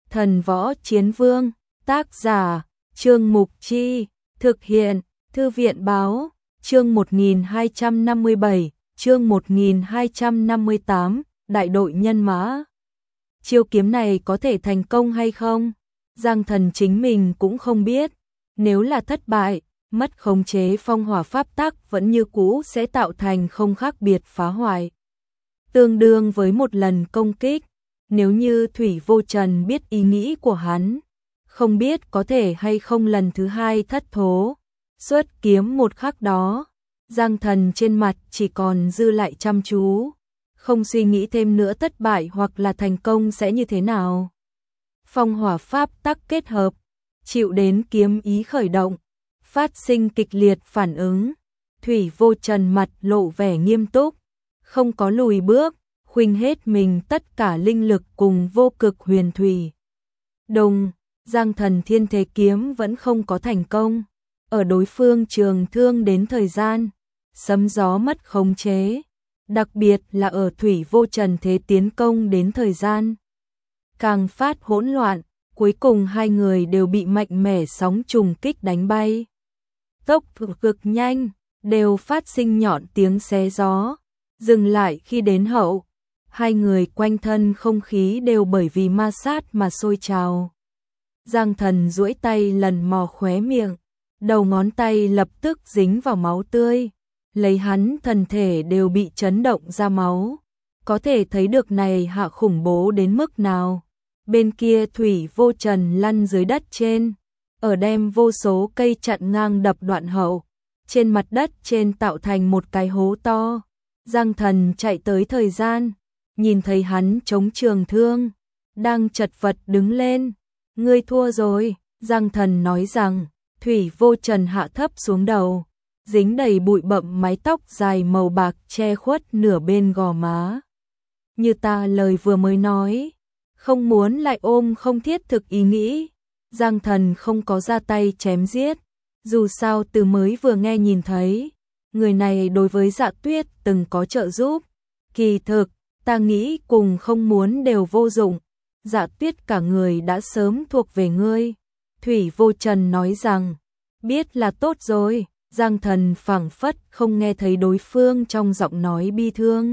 Thần Võ Chiến Vương, tác giả, Trương Mục Chi, thực hiện, Thư viện Báo, chương 1257, chương 1258, đại đội nhân mã. Chiêu kiếm này có thể thành công hay không? Giang Thần chính mình cũng không biết, nếu là thất bại, mất khống chế phong hỏa pháp tắc vẫn như cũ sẽ tạo thành không khác biệt phá hoại. Tương đương với một lần công kích, nếu như Thủy Vô Trần biết ý nghĩ của hắn, không biết có thể hay không lần thứ hai thất thố. Xuất kiếm một khắc đó, Giang Thần trên mặt chỉ còn dư lại chăm chú, không suy nghĩ thêm nữa thất bại hoặc là thành công sẽ như thế nào. Phong hỏa pháp tắc kết hợp, chịu đến kiếm ý khởi động, phát sinh kịch liệt phản ứng. Thủy Vô Trần mặt lộ vẻ nghiêm túc, không có lùi bước, khuynh hết mình tất cả linh lực cùng vô cực huyền thủy. Đồng, Giang Thần thiên thế kiếm vẫn không có thành công. Ở đối phương trường thương đến thời gian, sấm gió mất khống chế, đặc biệt là ở Thủy Vô Trần thế tiến công đến thời gian. Càng phát hỗn loạn, cuối cùng hai người đều bị mạnh mẽ sóng trùng kích đánh bay. Tốc độ cực nhanh, đều phát sinh nhọn tiếng xé gió, dừng lại khi đến hậu. Hai người quanh thân không khí đều bởi vì ma sát mà sôi trào. Giang Thần duỗi tay lần mò khóe miệng, đầu ngón tay lập tức dính vào máu tươi, lấy hắn thân thể đều bị chấn động ra máu. Có thể thấy được này hạ khủng bố đến mức nào. Bên kia Thủy Vô Trần lăn dưới đất trên, ở đem vô số cây chặn ngang đập đoạn hậu, trên mặt đất trên tạo thành một cái hố to. Giang Thần chạy tới thời gian, nhìn thấy hắn chống trường thương, đang chật vật đứng lên. Ngươi thua rồi, Giang Thần nói rằng. Thủy Vô Trần hạ thấp xuống đầu, dính đầy bụi bặm mái tóc dài màu bạc che khuất nửa bên gò má. Như ta lời vừa mới nói, không muốn lại ôm không thiết thực ý nghĩ. Giang Thần không có ra tay chém giết, dù sao từ mới vừa nghe nhìn thấy, người này đối với Dạ Tuyết từng có trợ giúp. Kỳ thực, ta nghĩ cùng không muốn đều vô dụng, Dạ Tuyết cả người đã sớm thuộc về ngươi. Thủy Vô Trần nói rằng, biết là tốt rồi. Giang Thần phảng phất không nghe thấy đối phương trong giọng nói bi thương.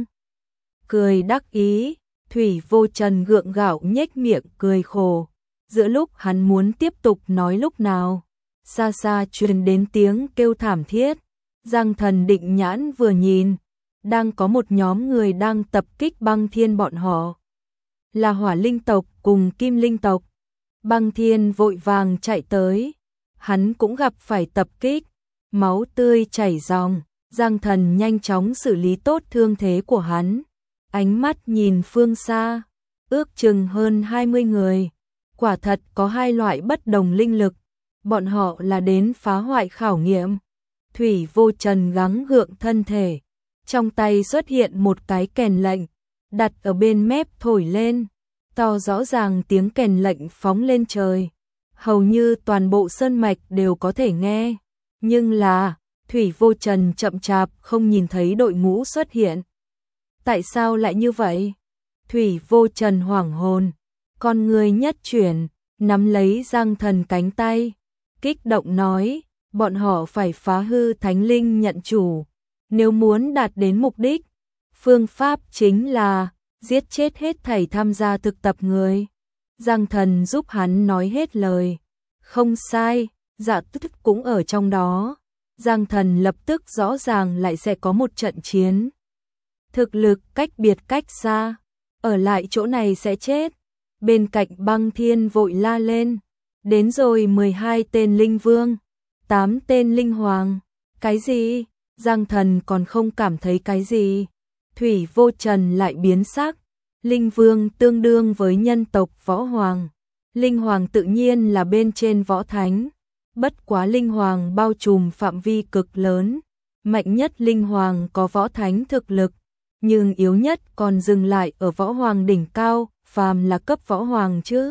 Cười đắc ý, Thủy Vô Trần gượng gạo nhếch miệng cười khổ. Giữa lúc hắn muốn tiếp tục nói lúc nào, xa xa truyền đến tiếng kêu thảm thiết. Giang Thần định nhãn vừa nhìn, đang có một nhóm người đang tập kích Băng Thiên bọn họ. Là Hỏa Linh tộc cùng Kim Linh tộc. Băng Thiên vội vàng chạy tới, hắn cũng gặp phải tập kích, máu tươi chảy ròng. Giang Thần nhanh chóng xử lý tốt thương thế của hắn, ánh mắt nhìn phương xa, ước chừng hơn 20 người, quả thật có hai loại bất đồng linh lực, bọn họ là đến phá hoại khảo nghiệm. Thủy Vô Trần gắng gượng thân thể, trong tay xuất hiện một cái kèn lệnh, đặt ở bên mép thổi lên. To rõ ràng tiếng kèn lệnh phóng lên trời, hầu như toàn bộ sơn mạch đều có thể nghe. Nhưng là, Thủy Vô Trần chậm chạp không nhìn thấy đội ngũ xuất hiện. Tại sao lại như vậy? Thủy Vô Trần hoảng hồn, con người nhất chuyển, nắm lấy Giang Thần cánh tay, kích động nói, bọn họ phải phá hư thánh linh nhận chủ. Nếu muốn đạt đến mục đích, phương pháp chính là giết chết hết thảy tham gia thực tập người. Giang Thần giúp hắn nói hết lời. Không sai, Dạ Tuyết cũng ở trong đó. Giang Thần lập tức rõ ràng lại sẽ có một trận chiến. Thực lực cách biệt cách xa, ở lại chỗ này sẽ chết. Bên cạnh Băng Thiên vội la lên. Đến rồi 12 tên linh vương, 8 tên linh hoàng. Cái gì? Giang Thần còn không cảm thấy cái gì. Thủy Vô Trần lại biến sắc. Linh vương tương đương với nhân tộc võ hoàng. Linh hoàng tự nhiên là bên trên võ thánh. Bất quá linh hoàng bao trùm phạm vi cực lớn. Mạnh nhất linh hoàng có võ thánh thực lực, nhưng yếu nhất còn dừng lại ở võ hoàng đỉnh cao, phàm là cấp võ hoàng chứ.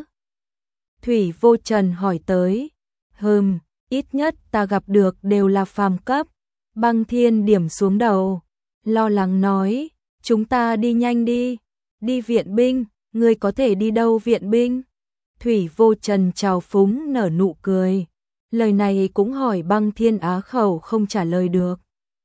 Thủy Vô Trần hỏi tới. Ít nhất ta gặp được đều là phàm cấp. Băng Thiên điểm xuống đầu, lo lắng nói, chúng ta đi nhanh đi. Đi viện binh, ngươi có thể đi đâu viện binh? Thủy Vô Trần trào phúng nở nụ cười. Lời này cũng hỏi Băng Thiên á khẩu không trả lời được.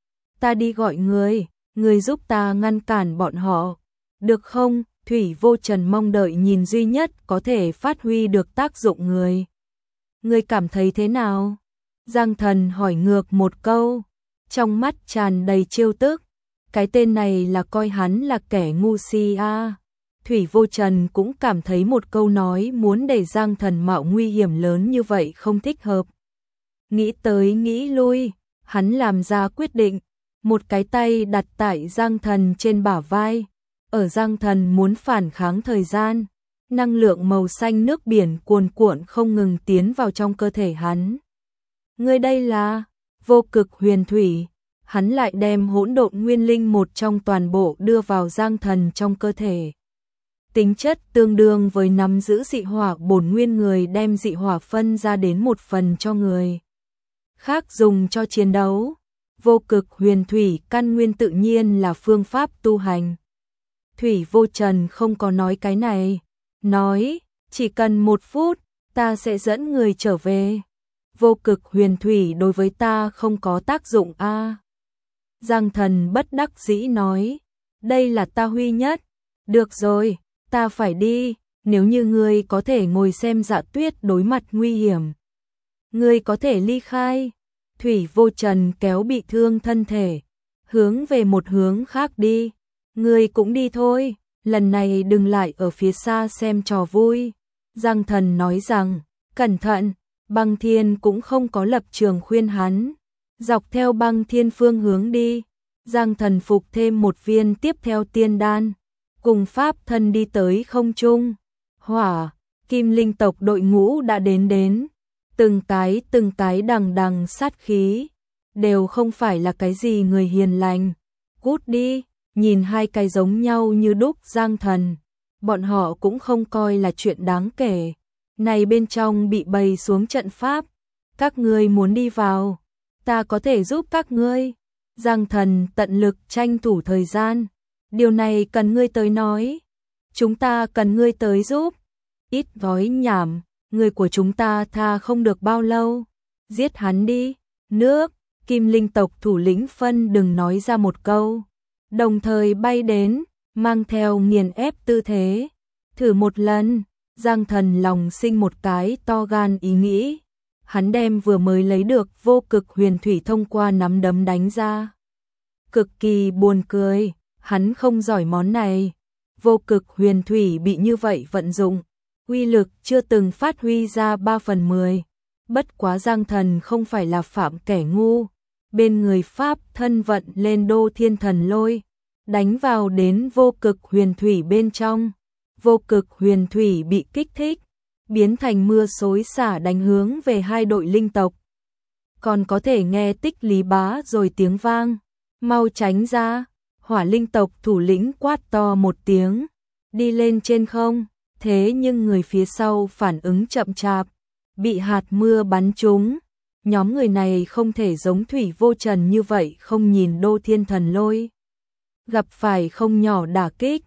Ta đi gọi người giúp ta ngăn cản bọn họ. Được không? Thủy Vô Trần mong đợi nhìn duy nhất có thể phát huy được tác dụng người. Người cảm thấy thế nào? Giang Thần hỏi ngược một câu, trong mắt tràn đầy trêu tức. Cái tên này là coi hắn là kẻ ngu si à. Thủy Vô Trần cũng cảm thấy một câu nói muốn để Giang Thần mạo nguy hiểm lớn như vậy không thích hợp. Nghĩ tới nghĩ lui, hắn làm ra quyết định, một cái tay đặt tại Giang Thần trên bả vai. Ở Giang Thần muốn phản kháng thời gian, năng lượng màu xanh nước biển cuồn cuộn không ngừng tiến vào trong cơ thể hắn. Ngươi đây là vô cực huyền thủy, hắn lại đem hỗn độn nguyên linh một trong toàn bộ đưa vào Giang Thần trong cơ thể. Tính chất tương đương với nắm giữ dị hỏa bổn nguyên người đem dị hỏa phân ra đến một phần cho người khác dùng cho chiến đấu. Vô cực huyền thủy căn nguyên tự nhiên là phương pháp tu hành. Thủy Vô Trần không có nói cái này, nói chỉ cần 1 phút ta sẽ dẫn người trở về. Vô cực huyền thủy đối với ta không có tác dụng a. Giang Thần bất đắc dĩ nói, đây là ta huy nhất. Được rồi, ta phải đi, nếu như ngươi có thể ngồi xem Dạ Tuyết đối mặt nguy hiểm, ngươi có thể ly khai. Thủy Vô Trần kéo bị thương thân thể, hướng về một hướng khác đi. Ngươi cũng đi thôi, lần này đừng lại ở phía xa xem trò vui. Giang Thần nói rằng, cẩn thận. Băng Thiên cũng không có lập trường khuyên hắn, dọc theo Băng Thiên phương hướng đi. Giang Thần phục thêm một viên tiếp theo tiên đan, cùng pháp thân đi tới không trung. Hỏa, Kim Linh tộc đội ngũ đã đến, từng cái đằng đằng sát khí, đều không phải là cái gì người hiền lành. Cút đi, nhìn hai cái giống nhau như đúc Giang Thần, bọn họ cũng không coi là chuyện đáng kể. Này bên trong bị bày xuống trận pháp, các ngươi muốn đi vào, ta có thể giúp các ngươi. Giang Thần tận lực tranh thủ thời gian, điều này cần ngươi tới nói, chúng ta cần ngươi tới giúp. Ít nói nhảm, người của chúng ta tha không được bao lâu, giết hắn đi. Nước, Kim Linh tộc thủ lĩnh Phân đừng nói ra một câu, đồng thời bay đến, mang theo nghiền ép tư thế. Thử một lần. Giang Thần lòng sinh một cái to gan ý nghĩ, hắn đem vừa mới lấy được vô cực huyền thủy thông qua nắm đấm đánh ra. Cực kỳ buồn cười, hắn không giỏi món này. Vô cực huyền thủy bị như vậy vận dụng, uy lực chưa từng phát huy ra 3/10. Bất quá Giang Thần không phải là phạm kẻ ngu, bên người pháp thân vận lên Đô Thiên Thần Lôi, đánh vào đến vô cực huyền thủy bên trong. Vô cực huyền thủy bị kích thích, biến thành mưa xối xả đánh hướng về hai đội linh tộc. Còn có thể nghe tích lý bá rồi tiếng vang, mau tránh ra. Hỏa linh tộc thủ lĩnh quát to một tiếng, đi lên trên không. Thế nhưng người phía sau phản ứng chậm chạp, bị hạt mưa bắn trúng. Nhóm người này không thể giống Thủy Vô Trần như vậy không nhìn Đô Thiên Thần Lôi, gặp phải không nhỏ đả kích.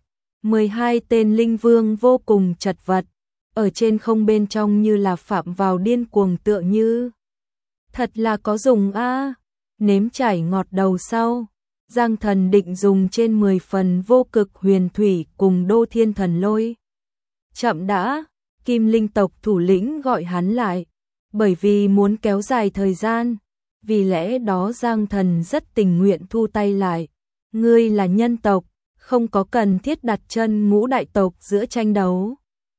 12 tên linh vương vô cùng chật vật, ở trên không bên trong như là phạm vào điên cuồng tựa như. Thật là có dùng a. Nếm trải ngọt đầu sau, Giang Thần định dùng trên 10 phần vô cực huyền thủy cùng Đô Thiên Thần Lôi. Chậm đã, Kim Linh tộc thủ lĩnh gọi hắn lại, bởi vì muốn kéo dài thời gian, vì lẽ đó Giang Thần rất tình nguyện thu tay lại. Ngươi là nhân tộc, không có cần thiết đặt chân ngũ đại tộc giữa tranh đấu,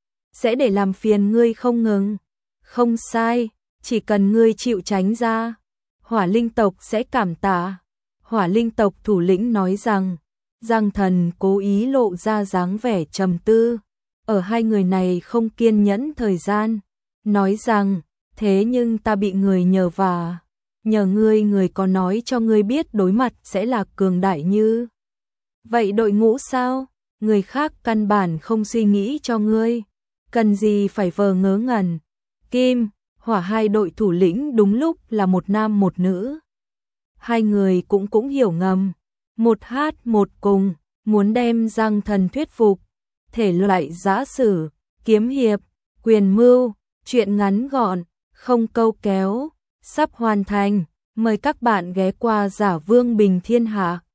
sẽ để làm phiền ngươi không ngừng. Không sai, chỉ cần ngươi chịu tránh ra, Hỏa linh tộc sẽ cảm tạ. Hỏa linh tộc thủ lĩnh nói rằng, Giang Thần cố ý lộ ra dáng vẻ trầm tư, ở hai người này không kiên nhẫn thời gian, nói rằng, thế nhưng ta bị người nhờ vả, nhờ ngươi, người có nói cho ngươi biết đối mặt sẽ là cường đại như vậy đội ngũ sao? Người khác căn bản không suy nghĩ cho ngươi, cần gì phải vờ ngớ ngẩn. Kim, Hỏa hai đội thủ lĩnh đúng lúc là một nam một nữ. Hai người cũng hiểu ngầm, một hát một cùng, muốn đem Giang Thần thuyết phục. Thể loại giã sử, kiếm hiệp, Quyền mưu, chuyện ngắn gọn, không câu kéo, sắp hoàn thành. Mời các bạn ghé qua Giả Vương Bình Thiên Hạ.